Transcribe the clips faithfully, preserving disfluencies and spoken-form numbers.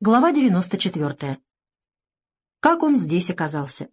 Глава девяносто четвертая. Как он здесь оказался?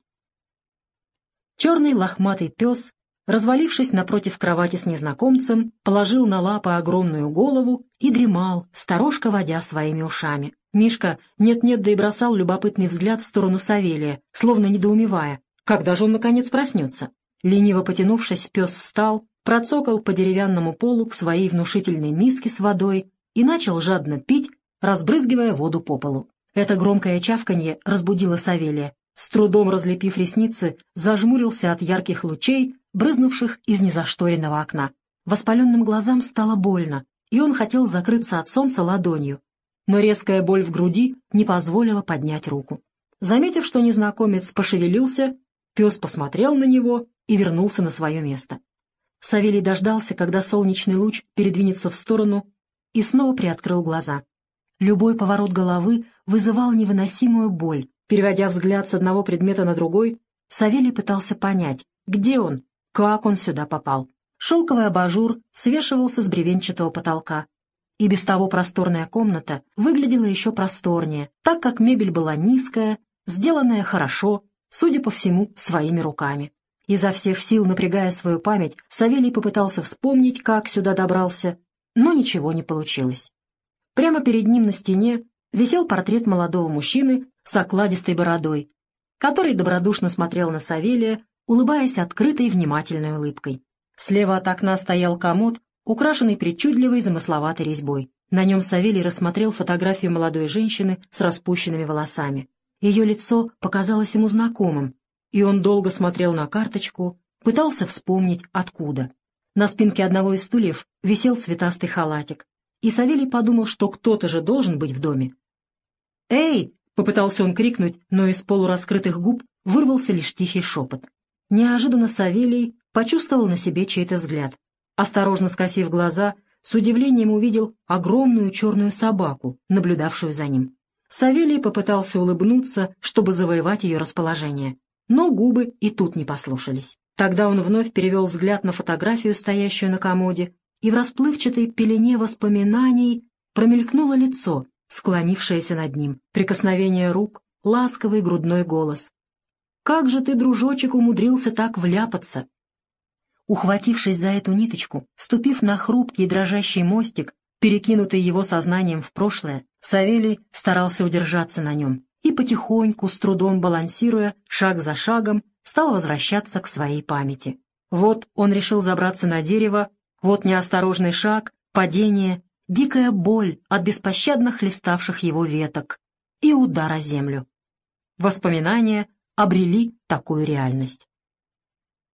Черный лохматый пес, развалившись напротив кровати с незнакомцем, положил на лапы огромную голову и дремал, сторожко водя своими ушами. Мишка нет-нет, да и бросал любопытный взгляд в сторону Савелия, словно недоумевая, когда же он наконец проснется. Лениво потянувшись, пес встал, процокал по деревянному полу к своей внушительной миске с водой и начал жадно пить, разбрызгивая воду по полу. Это громкое чавканье разбудило Савелия. С трудом разлепив ресницы, зажмурился от ярких лучей, брызнувших из незашторенного окна. Воспаленным глазам стало больно, и он хотел закрыться от солнца ладонью, но резкая боль в груди не позволила поднять руку. Заметив, что незнакомец пошевелился, пес посмотрел на него и вернулся на свое место. Савелий дождался, когда солнечный луч передвинется в сторону, и снова приоткрыл глаза. Любой поворот головы вызывал невыносимую боль. Переводя взгляд с одного предмета на другой, Савелий пытался понять, где он, как он сюда попал. Шелковый абажур свешивался с бревенчатого потолка, и без того просторная комната выглядела еще просторнее, так как мебель была низкая, сделанная хорошо, судя по всему, своими руками. Изо всех сил напрягая свою память, Савелий попытался вспомнить, как сюда добрался, но ничего не получилось. Прямо перед ним на стене висел портрет молодого мужчины с окладистой бородой, который добродушно смотрел на Савелия, улыбаясь открытой внимательной улыбкой. Слева от окна стоял комод, украшенный причудливой замысловатой резьбой. На нем Савелий рассмотрел фотографию молодой женщины с распущенными волосами. Ее лицо показалось ему знакомым, и он долго смотрел на карточку, пытался вспомнить, откуда. На спинке одного из стульев висел цветастый халатик, и Савелий подумал, что кто-то же должен быть в доме. «Эй!» — попытался он крикнуть, но из полураскрытых губ вырвался лишь тихий шепот. Неожиданно Савелий почувствовал на себе чей-то взгляд. Осторожно скосив глаза, с удивлением увидел огромную черную собаку, наблюдавшую за ним. Савелий попытался улыбнуться, чтобы завоевать ее расположение, но губы и тут не послушались. Тогда он вновь перевел взгляд на фотографию, стоящую на комоде, и в расплывчатой пелене воспоминаний промелькнуло лицо, склонившееся над ним, прикосновение рук, ласковый грудной голос. «Как же ты, дружочек, умудрился так вляпаться?» Ухватившись за эту ниточку, ступив на хрупкий дрожащий мостик, перекинутый его сознанием в прошлое, Савелий старался удержаться на нем и потихоньку, с трудом балансируя, шаг за шагом, стал возвращаться к своей памяти. Вот он решил забраться на дерево, вот неосторожный шаг, падение, дикая боль от беспощадно хлеставших его веток и удар о землю. Воспоминания обрели такую реальность.